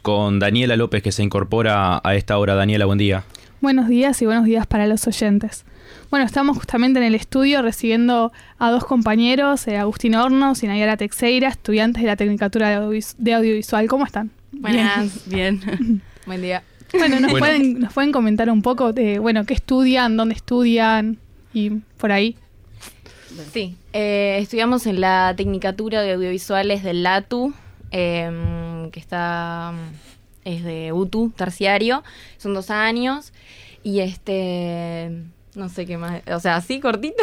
con Daniela López, que se incorpora a esta hora. Daniela, buen día. Buenos días y buenos días para los oyentes. Bueno, estamos justamente en el estudio recibiendo a dos compañeros, Agustín Hornos y Nayara Teixeira, estudiantes de la Tecnicatura de Audiovisual. ¿Cómo están? Buenas, bien. Buen día. Bueno, nos pueden comentar un poco de, qué estudian, dónde estudian y por ahí. Sí, estudiamos en la Tecnicatura de Audiovisuales del LATU, que es de UTU, terciario, son 2 años, y no sé qué más, o sea, así cortito.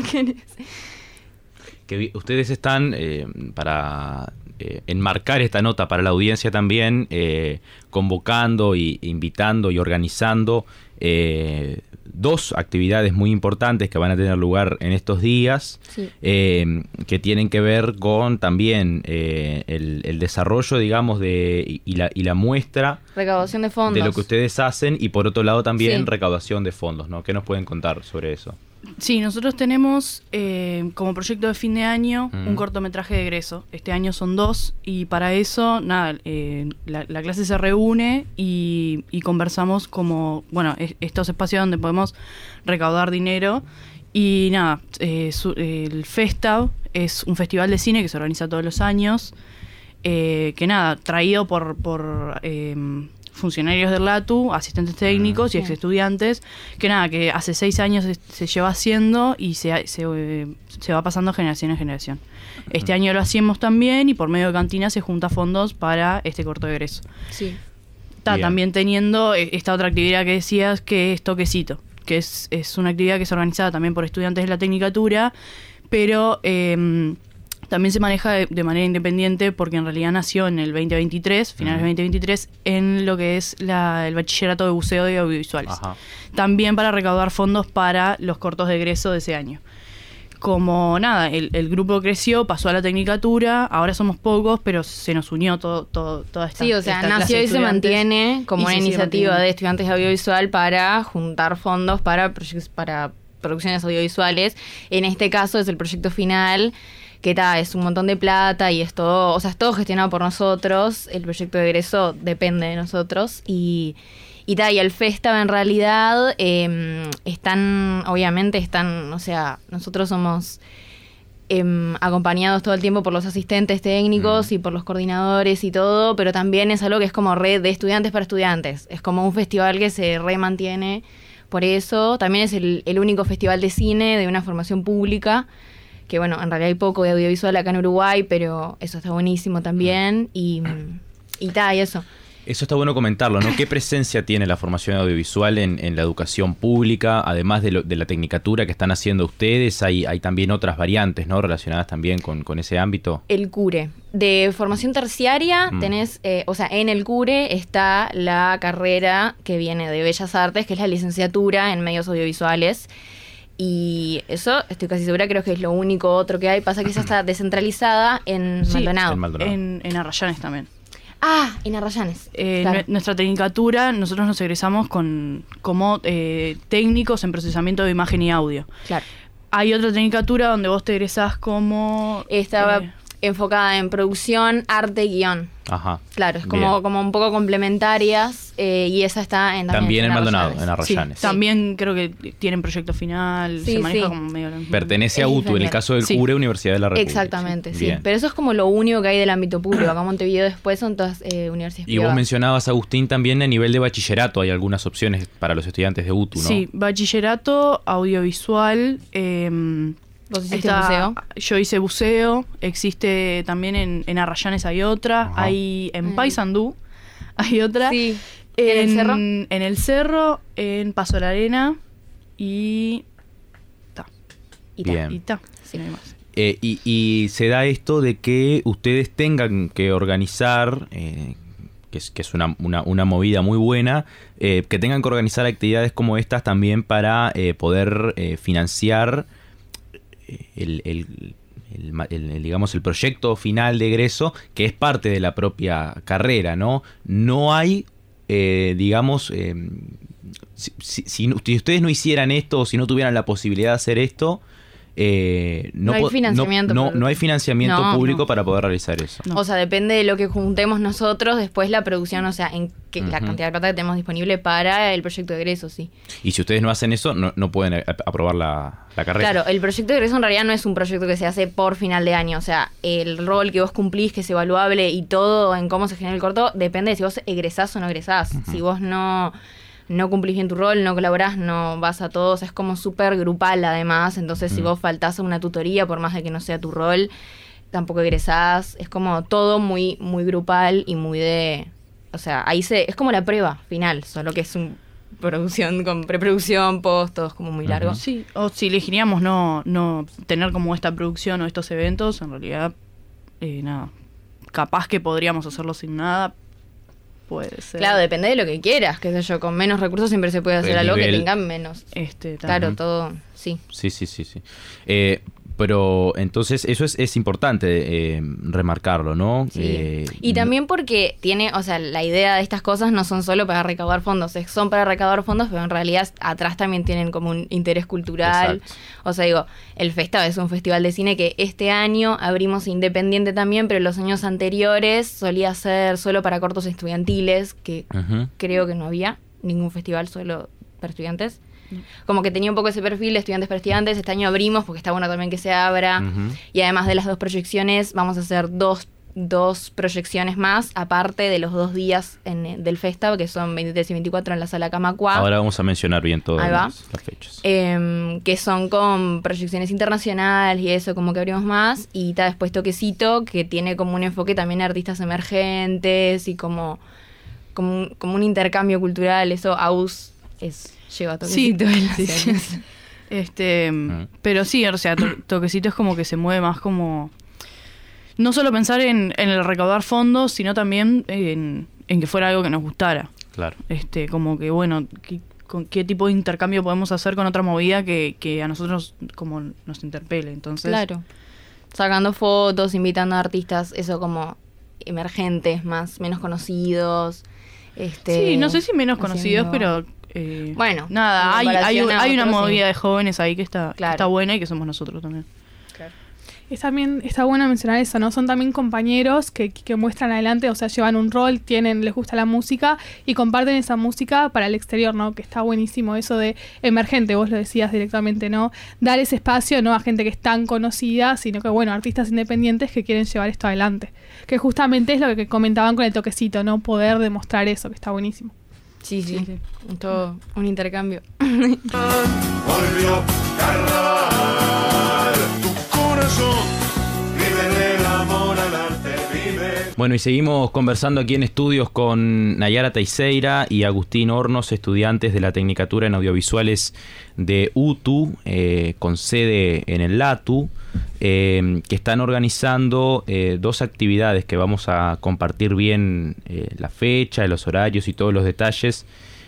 Que ustedes están, para enmarcar esta nota para la audiencia también, convocando y invitando y organizando 2 actividades muy importantes que van a tener lugar en estos días, sí. Que tienen que ver con también el desarrollo, digamos, y la muestra, recaudación de fondos, de lo que ustedes hacen, y por otro lado también recaudación de fondos, ¿no? ¿Qué nos pueden contar sobre eso? Sí, nosotros tenemos como proyecto de fin de año un cortometraje de egreso. Este año son 2 y para eso, nada, la clase se reúne y conversamos como, estos espacios donde podemos recaudar dinero. Y nada, el Festav es un festival de cine que se organiza todos los años, traído por funcionarios del LATU, asistentes técnicos y ex estudiantes, que hace 6 años se lleva haciendo y se va pasando generación en generación. Este año lo hacemos también y por medio de Cantina se junta fondos para este corto de egreso. Sí. También teniendo esta otra actividad que decías, que es Toquecito, que es una actividad que es organizada también por estudiantes de la Tecnicatura, pero también se maneja de manera independiente porque en realidad nació en el 2023, finales del 2023, en lo que es el bachillerato de buceo y audiovisuales. Ajá. También para recaudar fondos para los cortos de egreso de ese año. Como el grupo creció, pasó a la Tecnicatura, ahora somos pocos, pero se nos unió toda esta. Sí, o sea, nació y se mantiene como una iniciativa de estudiantes de audiovisual para juntar fondos para producciones audiovisuales. En este caso es el proyecto final, que es un montón de plata y es todo gestionado por nosotros. El proyecto de egreso depende de nosotros y el Festav en realidad nosotros somos acompañados todo el tiempo por los asistentes técnicos y por los coordinadores y todo, pero también es algo que es como red de estudiantes para estudiantes. Es como un festival que se remantiene por eso. También es el único festival de cine de una formación pública, que en realidad hay poco de audiovisual acá en Uruguay, pero eso está buenísimo también, y eso. Eso está bueno comentarlo, ¿no? ¿Qué presencia tiene la formación audiovisual en la educación pública? Además de la Tecnicatura que están haciendo ustedes, hay también otras variantes, ¿no? Relacionadas también con ese ámbito. El CURE. De formación terciaria tenés, en el CURE está la carrera que viene de Bellas Artes, que es la licenciatura en medios audiovisuales. Y eso, estoy casi segura, creo que es lo único otro que hay. Pasa que esa está descentralizada en Maldonado. En Arrayanes también. Ah, en Arrayanes. Claro. Nuestra Tecnicatura, nosotros nos egresamos como técnicos en procesamiento de imagen y audio. Claro. Hay otra Tecnicatura donde vos te egresás como... Estaba enfocada en producción, arte y guión. Ajá. Claro, es como un poco complementarias, y esa está también en Maldonado, en Arrayanes. Sí, también creo que tienen proyecto final, se maneja como medio... Pertenece a UTU, en el caso del CURE, Universidad de la República. Exactamente, sí. Pero eso es como lo único que hay del ámbito público. Acá en Montevideo después son todas universidades privadas. Y vos mencionabas, Agustín, también a nivel de bachillerato hay algunas opciones para los estudiantes de UTU, ¿no? Sí, bachillerato, audiovisual... ¿Vos hiciste buceo? Yo hice buceo, existe también en Arrayanes hay otra, hay en Paysandú hay otra, sí. ¿En el cerro? En el cerro, en Paso de la Arena y Bien. Sí, no hay más. Y se da esto de que ustedes tengan que organizar, que es una movida muy buena, que tengan que organizar actividades como estas también para poder financiar digamos, el proyecto final de egreso, que es parte de la propia carrera, ¿no? No hay, digamos, si ustedes no hicieran esto, o si no tuvieran la posibilidad de hacer esto, No hay financiamiento no hay financiamiento No, público no. para poder realizar eso. No. O sea, depende de lo que juntemos nosotros, después la producción, o sea, en que la cantidad de plata que tenemos disponible para el proyecto de egreso, sí. Y si ustedes no hacen eso, no pueden aprobar la carrera. Claro, el proyecto de egreso en realidad no es un proyecto que se hace por final de año, o sea, el rol que vos cumplís, que es evaluable y todo en cómo se genera el corto, depende de si vos egresás o no egresás. Si vos no cumplís bien tu rol, no colaborás, no vas a todos, es como súper grupal además, entonces si vos faltás a una tutoría, por más de que no sea tu rol, tampoco egresás, es como todo muy, muy grupal y muy de... O sea, es como la prueba final, solo que es un producción con preproducción, post, todo es como muy largo. Sí, o si elegiríamos no tener como esta producción o estos eventos, en realidad, nada, capaz que podríamos hacerlo sin nada, puede ser. Claro, depende de lo que quieras, qué sé yo, con menos recursos siempre se puede hacer El algo que nivel. tengan menos. Claro, También. todo, sí. Sí. Pero entonces eso es importante remarcarlo, ¿no? Sí. Y también porque tiene, o sea, la idea de estas cosas no son solo para recaudar fondos, son para recaudar fondos, pero en realidad atrás también tienen como un interés cultural. Exacto. O sea, digo, el Festa es un festival de cine que este año abrimos independiente también, pero los años anteriores solía ser solo para cortos estudiantiles, que Ujú. creo que no había ningún festival solo para estudiantes. Como que tenía un poco ese perfil de estudiantes para estudiantes. Este año abrimos porque está bueno también que se abra. Ujú. Y además de las 2 proyecciones, vamos a hacer dos proyecciones más, aparte de los 2 días del Festa, que son 23 y 24 en la Sala Camacua. Ahora vamos a mencionar bien todas Ahí va. las fechas. Que son con proyecciones internacionales y eso, como que abrimos más. Y está después Toquecito, que tiene como un enfoque también a artistas emergentes y como un intercambio cultural. Eso, AUS lleva Toquecito en las series. Pero sí, o sea, Toquecito es como que se mueve más como... No solo pensar en el recaudar fondos, sino también en que fuera algo que nos gustara. Claro. Como que, bueno, con qué tipo de intercambio podemos hacer con otra movida que a nosotros como nos interpele. Entonces, Claro. Sacando fotos, invitando a artistas, eso como emergentes, menos conocidos. Sí, no sé si menos haciendo- conocidos, pero... Bueno, nada, en hay comparación a una otros, movida sí. de jóvenes ahí que está Claro. buena y que somos nosotros también. También está bueno mencionar eso, ¿no? Son también compañeros que muestran adelante, o sea, llevan un rol, les gusta la música y comparten esa música para el exterior, ¿no? Que está buenísimo eso de emergente, vos lo decías directamente, ¿no? Dar ese espacio no a gente que es tan conocida, sino que, bueno, artistas independientes que quieren llevar esto adelante. Que justamente es lo que comentaban con el Toquecito, ¿no? Poder demostrar eso, que está buenísimo. Sí. Sí. Todo un intercambio. Volvió Carnaval, tu corazón vive del amor al arte, vive. Bueno, y seguimos conversando aquí en estudios con Nayara Teixeira y Agustín Hornos, estudiantes de la Tecnicatura en Audiovisuales de UTU, con sede en el LATU, que están organizando 2 actividades que vamos a compartir bien la fecha, los horarios y todos los detalles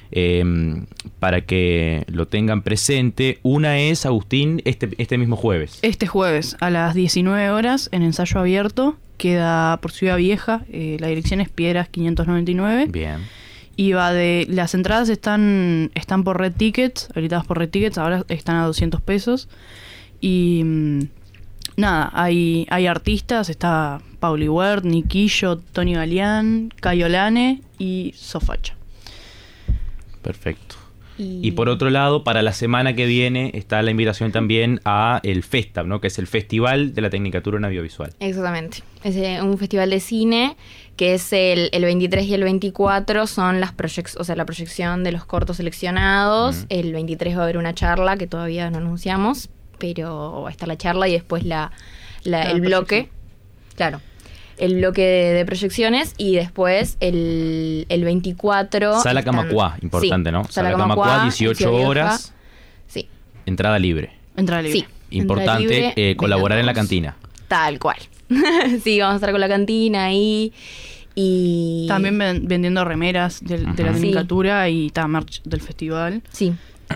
para que lo tengan presente. Una es, Agustín, este mismo jueves. Este jueves a las 19 horas en ensayo abierto, queda por Ciudad Vieja, la dirección es Piedras 599. Bien. Y va de... Las entradas están por Red Tickets, habilitadas por Red Tickets, ahora están a 200 pesos. Y nada, hay artistas, está Pauli Wert, Niquillo, Tony Galeán, Cayolane y Sofacha. Perfecto. Y por otro lado, para la semana que viene está la invitación también a el FESTAB, ¿no? Que es el Festival de la Tecnicatura en Audiovisual. Exactamente. Es un festival de cine que es el 23 y el 24 son la proyección de los cortos seleccionados. Ujú. El 23 va a haber una charla que todavía no anunciamos, pero va a estar la charla y después el bloque. Claro. El bloque de proyecciones y después el 24... Sala están- Camacua, importante, Sí, ¿no? Sala Camacua, Camacua, 18 Ciudad Vieja. horas, Sí, entrada libre. Entrada libre. sí. Importante Entrada libre, colaborar en la vengan todos. cantina. Tal cual. Sí, vamos a estar con la cantina ahí y... También vendiendo remeras de la Ajá. tecnicatura y merch del festival. Sí.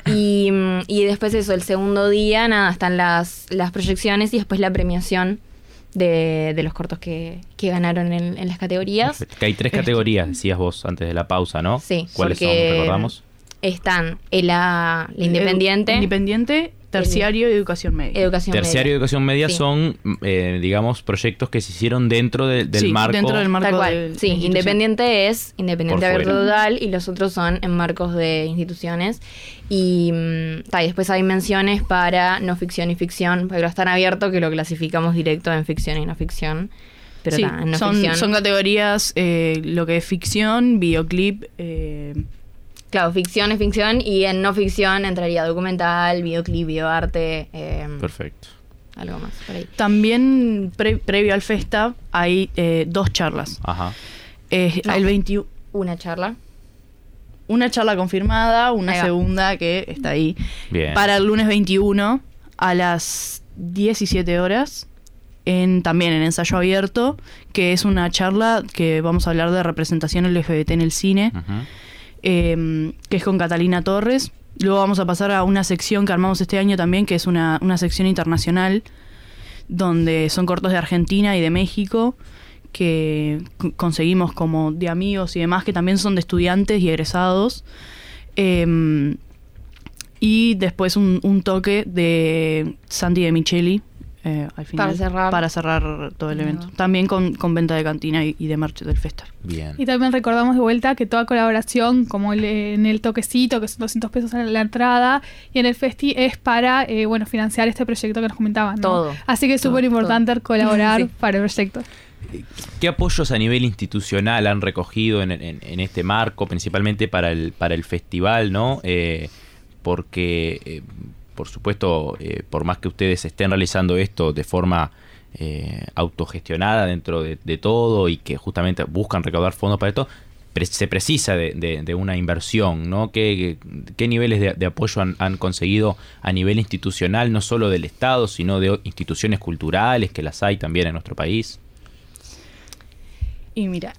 Y después eso, el segundo día, nada, están las proyecciones y después la premiación de los cortos que ganaron en las categorías. Perfecto. Que hay 3 categorías, decías vos antes de la pausa, ¿no? Sí, ¿Cuáles son? porque ¿Recordamos? Están la independiente. Independiente, Terciario y educación media. Educación Terciario y media. educación media Sí. son, digamos, proyectos que se hicieron dentro del Sí, marco. dentro del marco Tal cual. de Sí, la institución. independiente es independiente Por abierto fuera. total y los otros son en marcos de instituciones. Y después hay menciones para no ficción y ficción, pero es tan abierto que lo clasificamos directo en ficción y no ficción. Pero Sí, en no son ficción. categorías, lo que es ficción, videoclip, Claro, ficción es ficción y en no ficción entraría documental, videoclip, videoarte, Perfecto. algo más por ahí. también previo al Festa hay 2 charlas. Ajá. No. El 21, Una charla. una charla confirmada, una Ahí va. segunda que está ahí. Bien. Para el lunes 21 a las 17 horas, también en ensayo abierto, que es una charla que vamos a hablar de representación LGBT en el cine, Ujú. que es con Catalina Torres. Luego vamos a pasar a una sección que armamos este año también, que es una sección internacional, donde son cortos de Argentina y de México, que conseguimos como de amigos y demás, que también son de estudiantes y egresados. Y después un toque de Santi de Micheli al final. Para cerrar todo el evento. Ahí va. También con venta de cantina y de merch del Festa. Bien. Y también recordamos de vuelta que toda colaboración, como en el toquecito, que son 200 pesos en la entrada, y en el festi es para financiar este proyecto que nos comentaban, ¿no? Todo. Así que es Todo, súper importante todo. colaborar Sí. para el proyecto. ¿Qué apoyos a nivel institucional han recogido en este marco, principalmente para el festival, ¿no? Porque, por supuesto, por más que ustedes estén realizando esto de forma autogestionada dentro de todo y que justamente buscan recaudar fondos para esto, se precisa de una inversión, ¿no? ¿Qué niveles de apoyo han conseguido a nivel institucional, no solo del Estado, sino de instituciones culturales, que las hay también en nuestro país? Y mira,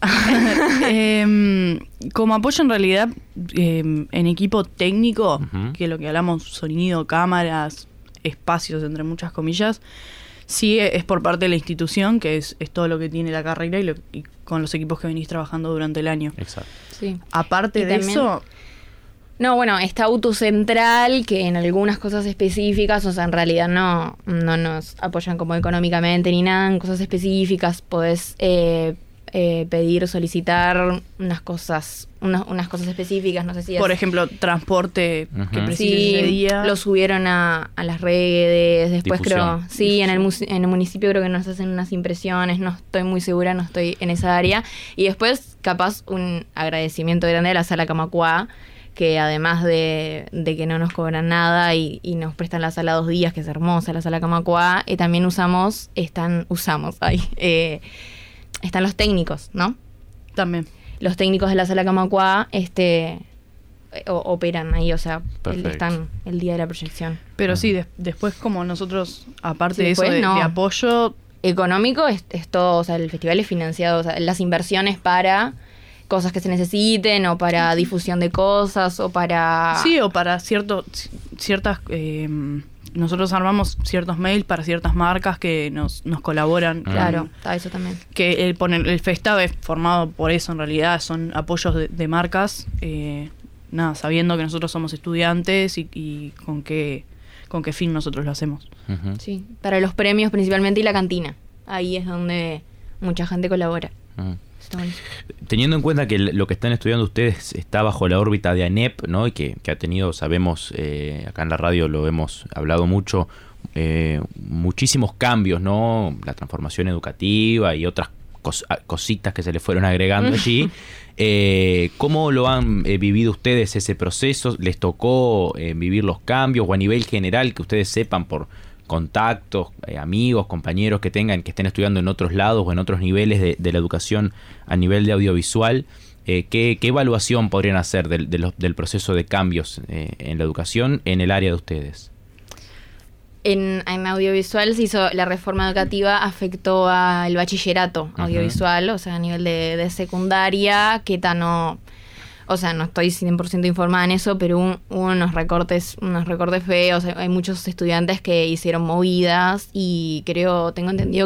como apoyo en realidad en equipo técnico, Ujú. que lo que hablamos, sonido, cámaras, espacios, entre muchas comillas, sí es por parte de la institución, que es todo lo que tiene la carrera y con los equipos que venís trabajando durante el año. Exacto. Sí. Aparte Y de también- eso, No, bueno, está Autocentral, que en algunas cosas específicas, o sea, en realidad no nos apoyan como económicamente ni nada, en cosas específicas podés pedir, solicitar unas cosas específicas, no sé si es... por ejemplo, transporte que Ujú. precises ese Sí, día. lo subieron a las redes, después Difusión. creo, sí, en el municipio creo que nos hacen unas impresiones, no estoy muy segura, no estoy en esa área, y después capaz un agradecimiento grande a la Sala Camacuá, que además de que no nos cobran nada y nos prestan la sala 2 días, que es hermosa la Sala Camacuá, también están los técnicos, ¿no? También. Los técnicos de la Sala Camacuá operan ahí, o sea, Perfecto. están el día de la proyección. Pero sí, después como nosotros, aparte Sí, de eso, después no. de apoyo, Económico es todo, o sea, el festival es financiado, o sea, las inversiones para cosas que se necesiten o para difusión de cosas o para... sí, o para ciertas... nosotros armamos ciertos mails para ciertas marcas que nos colaboran. Claro, está eso también. Que el Festa es formado por eso, en realidad son apoyos de marcas, sabiendo que nosotros somos estudiantes y con qué fin nosotros lo hacemos. Ujú. Sí, para los premios principalmente y la cantina. Ahí es donde mucha gente colabora. Ujú. Está buenísimo. Teniendo en cuenta que lo que están estudiando ustedes está bajo la órbita de ANEP, ¿no? Y que ha tenido, sabemos, acá en la radio lo hemos hablado mucho, muchísimos cambios, ¿no? La transformación educativa y otras cositas que se le fueron agregando allí. ¿Cómo lo han vivido ustedes ese proceso? ¿Les tocó vivir los cambios o a nivel general que ustedes sepan por contactos, amigos, compañeros que estén estudiando en otros lados o en otros niveles de la educación a nivel de audiovisual? ¿Qué evaluación podrían hacer del proceso de cambios en la educación en el área de ustedes? En audiovisual se hizo la reforma educativa, afectó al bachillerato audiovisual, o sea, a nivel de secundaria, que no estoy 100% informada en eso, pero hubo unos recortes feos, hay muchos estudiantes que hicieron movidas y tengo entendido que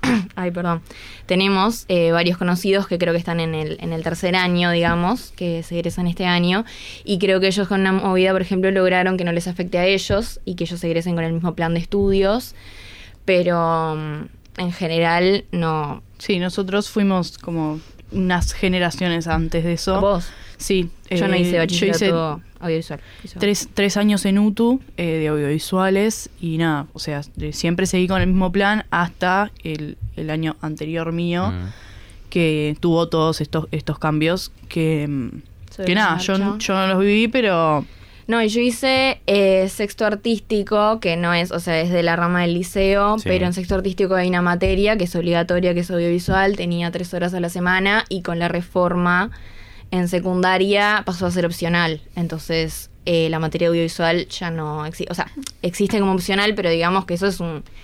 Ay, perdón. Tenemos varios conocidos que creo que están en el tercer año, digamos, que se egresan este año. Y creo que ellos con una movida, por ejemplo, lograron que no les afecte a ellos y que ellos se egresen con el mismo plan de estudios. Pero en general no. Sí, nosotros fuimos como unas generaciones antes de eso. ¿Vos? Sí. Yo no hice bachillerato yo audiovisual. hice 3 años en UTU de audiovisuales y nada, o sea, siempre seguí con el mismo plan hasta el año anterior mío, que tuvo todos estos cambios que nada, yo no los viví, pero... No, y yo hice sexto artístico, que no es, o sea, es de la rama del liceo, Sí. pero en sexto artístico hay una materia que es obligatoria, que es audiovisual, tenía 3 horas a la semana, y con la reforma en secundaria pasó a ser opcional. Entonces, la materia audiovisual ya no existe, o sea, existe como opcional, pero digamos que eso es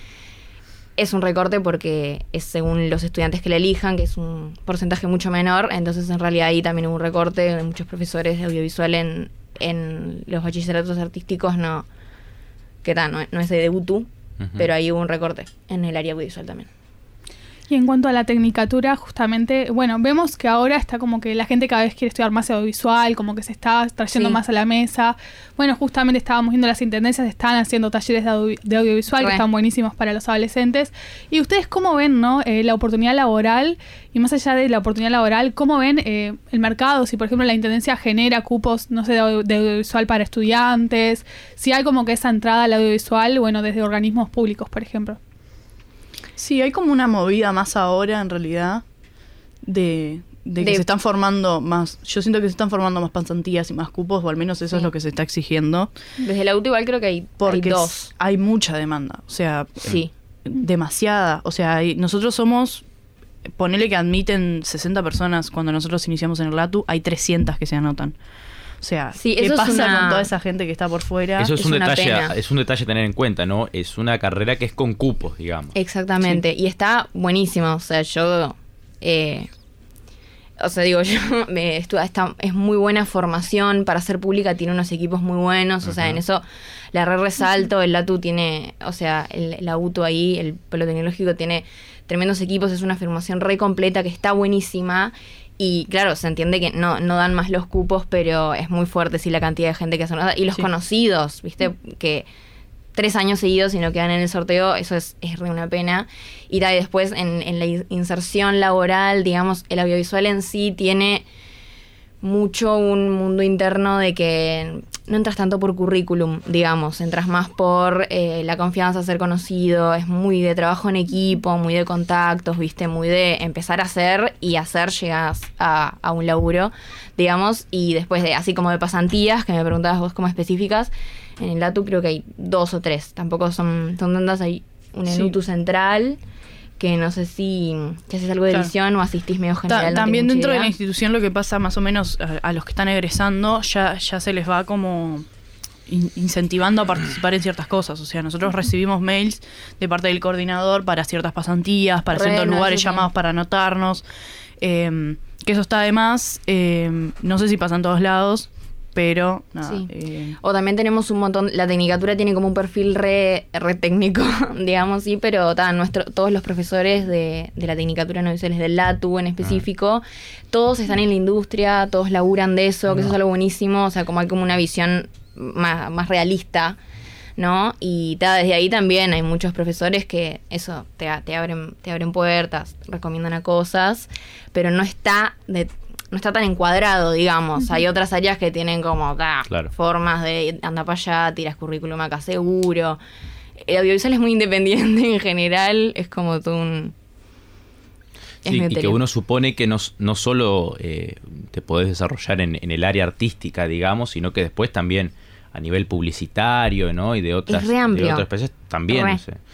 un recorte porque es según los estudiantes que la elijan, que es un porcentaje mucho menor. Entonces, en realidad ahí también hubo un recorte de muchos profesores de audiovisual en los bachilleratos artísticos, no es de UTU, pero ahí hubo un recorte en el área audiovisual también. Y en cuanto a la tecnicatura, justamente, bueno, vemos que ahora está como que la gente cada vez quiere estudiar más audiovisual, como que se está trayendo Sí. más a la mesa. Bueno, justamente estábamos viendo las intendencias, están haciendo talleres de audiovisual que están buenísimos para los adolescentes. ¿Y ustedes cómo ven, no, la oportunidad laboral? Y más allá de la oportunidad laboral, ¿cómo ven el mercado? Si, por ejemplo, la intendencia genera cupos, no sé, de audiovisual para estudiantes, si hay como que esa entrada al audiovisual, bueno, desde organismos públicos, por ejemplo. Sí, hay como una movida más ahora, en realidad, de que se están formando más... Yo siento que se están formando más pasantías y más cupos, o al menos eso es lo que se está exigiendo. Desde la UTU igual creo que hay Porque 2. hay mucha demanda, o sea, Sí. demasiada. O sea, nosotros somos... Ponele que admiten 60 personas cuando nosotros iniciamos en el LATU, hay 300 que se anotan. O sea, Sí, ¿qué eso es pasa una- con toda esa gente que está por fuera? Eso es es un una detalle, pena. es un detalle a tener en cuenta, ¿no? Es una carrera que es con cupos, digamos. Exactamente, y está buenísimo, o sea, yo, o sea, digo, es muy buena formación para ser pública, tiene unos equipos muy buenos, o sea, en eso la resalto, el LATU tiene, o sea, la UTU ahí, el Polo Tecnológico tiene tremendos equipos, es una formación re completa que está buenísima. Y claro, se entiende que no dan más los cupos, pero es muy fuerte sí la cantidad de gente que hace nota. Y los conocidos, ¿viste? Que 3 años seguidos y no quedan en el sorteo, eso es re una pena. Y después en la inserción laboral, digamos, el audiovisual en sí tiene mucho un mundo interno de que no entras tanto por currículum, digamos, entras más por la confianza, ser conocido, es muy de trabajo en equipo, muy de contactos, viste, muy de empezar a hacer y hacer llegas a un laburo, digamos, y después de así como de pasantías, que me preguntabas vos como específicas, en el LATU creo que hay 2 o 3, tampoco son tantas, hay un en UTU central, que no sé si haces algo de edición o asistís medio general. También no tengo dentro mucha de la idea. institución lo que pasa más o menos a los que están egresando, ya se les va como incentivando a participar en ciertas cosas. O sea, nosotros recibimos mails de parte del coordinador para ciertas pasantías, para ciertos lugares sí, sí. llamados para anotarnos. Que eso está de más. No sé si pasa en todos lados, pero nada. Sí. O también tenemos un montón, la tecnicatura tiene como un perfil re técnico, digamos, sí, pero todos los profesores de la tecnicatura en audiovisuales del LATU en específico, todos están en la industria, todos laburan de eso, que eso es algo buenísimo, o sea, como hay como una visión más realista, ¿no? Y desde ahí también hay muchos profesores que eso, te abren puertas, recomiendan a cosas, pero no está tan encuadrado, digamos. Hay otras áreas que tienen como Claro. formas de anda para allá, tiras currículum acá seguro. El audiovisual es muy independiente en general, es como todo un... Sí, y que uno supone que no solo te podés desarrollar en el área artística, digamos, sino que después también a nivel publicitario, ¿no? Y de otras especies también. No sé.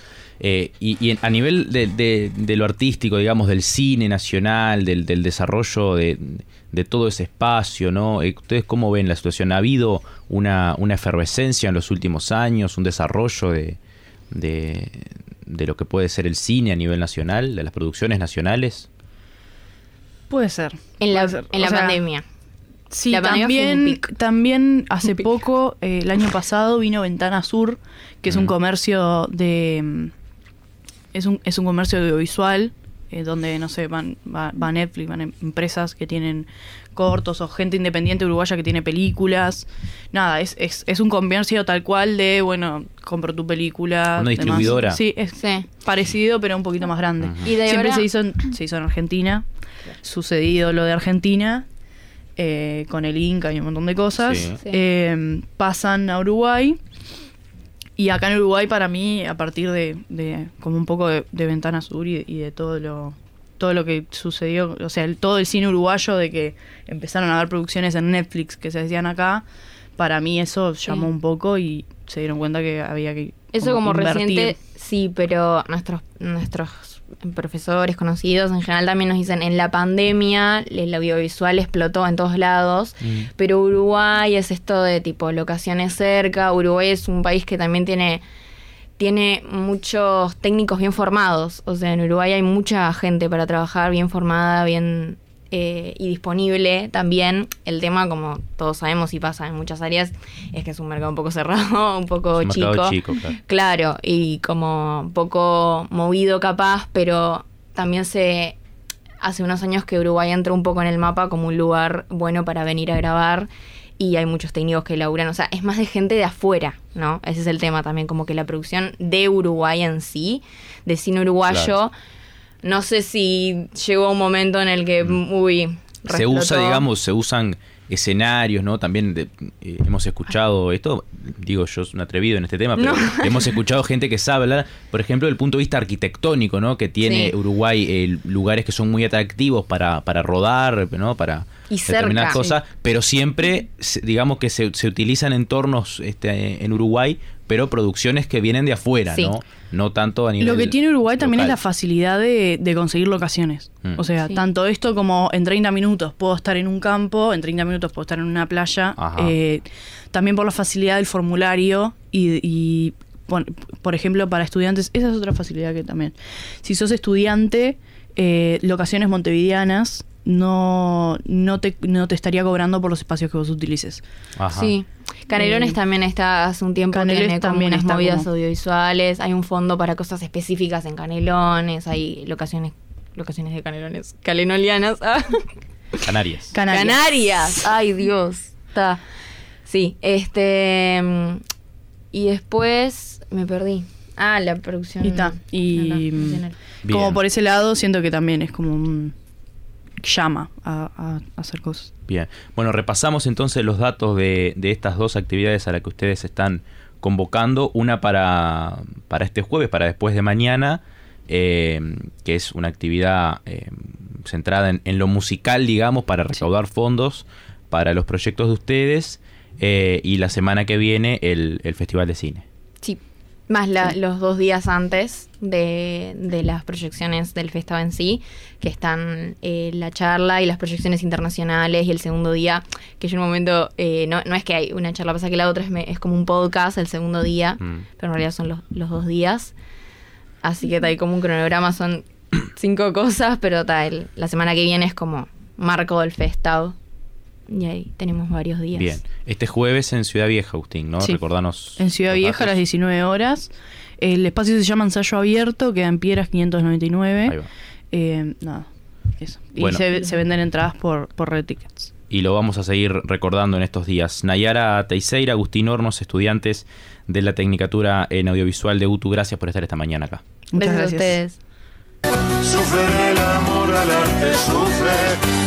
A nivel de lo artístico, digamos, del cine nacional, del desarrollo de todo ese espacio, ¿no? ¿Ustedes cómo ven la situación? ¿Ha habido una efervescencia en los últimos años, un desarrollo de lo que puede ser el cine a nivel nacional, de las producciones nacionales? Puede ser. En la O sea, pandemia. Sí, La pandemia fue un pic. también hace poco, el año pasado, vino Ventana Sur, que es un comercio de es un comercio audiovisual donde, no sé, va Netflix, van empresas que tienen cortos o gente independiente uruguaya que tiene películas. Nada, es un comercio tal cual de, bueno, compro tu película. Una distribuidora. Sí, es Sí. parecido, pero un poquito más grande. Ujú. Y de Siempre ahora- se hizo en Argentina. Sucedido lo de Argentina, con el Inca y un montón de cosas. Sí. Sí. Pasan a Uruguay. Y acá en Uruguay, para mí, a partir de como un poco de Ventana Sur y de todo lo que sucedió, o sea, todo el cine uruguayo, de que empezaron a haber producciones en Netflix que se hacían acá, para mí eso llamó un poco y se dieron cuenta que había que Eso como invertir. reciente, sí, pero nuestros profesores conocidos en general también nos dicen, en la pandemia el audiovisual explotó en todos lados, pero Uruguay es esto de tipo locaciones cerca. Uruguay es un país que también tiene muchos técnicos bien formados. O sea, en Uruguay hay mucha gente para trabajar bien formada, bien y disponible también. El tema, como todos sabemos y pasa en muchas áreas, es que es un mercado un poco cerrado, un poco Es un mercado chico. chico, claro. Claro, y como poco movido capaz, pero también hace unos años que Uruguay entró un poco en el mapa como un lugar bueno para venir a grabar. Y hay muchos técnicos que laburan, o sea, es más de gente de afuera, ¿no? Ese es el tema también, como que la producción de Uruguay en sí, de cine uruguayo, Claro. no sé si llegó un momento en el que, Se usan escenarios, ¿no? También hemos escuchado esto, digo, yo soy un atrevido en este tema, pero No. hemos escuchado gente que sabe hablar, por ejemplo, del punto de vista arquitectónico, ¿no? Que tiene Sí. Uruguay lugares que son muy atractivos para rodar, ¿no? Para Y determinadas cerca. cosas, pero siempre, digamos que se utilizan entornos en Uruguay, pero producciones que vienen de afuera, Sí. ¿no? No tanto a nivel Lo que tiene Uruguay también es la local. facilidad de conseguir locaciones. O sea, Sí. tanto esto como en 30 minutos puedo estar en un campo, en 30 minutos puedo estar en una playa. Ajá. También por la facilidad del formulario y por ejemplo, para estudiantes, esa es otra facilidad que también. Si sos estudiante, locaciones montevideanas no te estaría cobrando por los espacios que vos utilices. Ajá. Sí. Canelones también está hace un tiempo, Canelones tiene como también unas está movidas como- audiovisuales, hay un fondo para cosas específicas en Canelones, hay locaciones de Canelones, calenolianas. Ah. Canarias. Canarias. Ay, Dios. Está. Sí, y después me perdí. Ah, la producción. Y ta. Y, acá, nacional. Bien. como por ese lado, siento que también es como un llama a hacer cosas. Bien, bueno, repasamos entonces los datos de estas dos actividades a las que ustedes están convocando. Una para este jueves, para después de mañana, que es una actividad centrada en lo musical, digamos, para recaudar fondos para los proyectos de ustedes. Y la semana que viene el Festival de Cine. Sí. Más los 2 días antes de las proyecciones del festival en sí, que están la charla y las proyecciones internacionales, y el segundo día, que yo en un momento, no es que hay una charla, pasa que la otra es como un podcast el segundo día, pero en realidad son los 2 días. Así que hay como un cronograma, son 5 cosas, pero la semana que viene es como marco del festival. Y ahí tenemos varios días. Bien, este jueves en Ciudad Vieja, Agustín, ¿no? Sí. Recordanos. En Ciudad los Vieja a las datos. 19 horas. El espacio se llama Ensayo Abierto, queda en Piedras 599. Ahí va. Nada, eso. Bueno. Y se venden entradas por Red Tickets. Y lo vamos a seguir recordando en estos días. Nayara Teixeira, Agustín Hornos, estudiantes de la Tecnicatura en Audiovisual de UTU. Gracias por estar esta mañana acá. Muchas Besos gracias. a ustedes. Sufre el amor al arte, sufre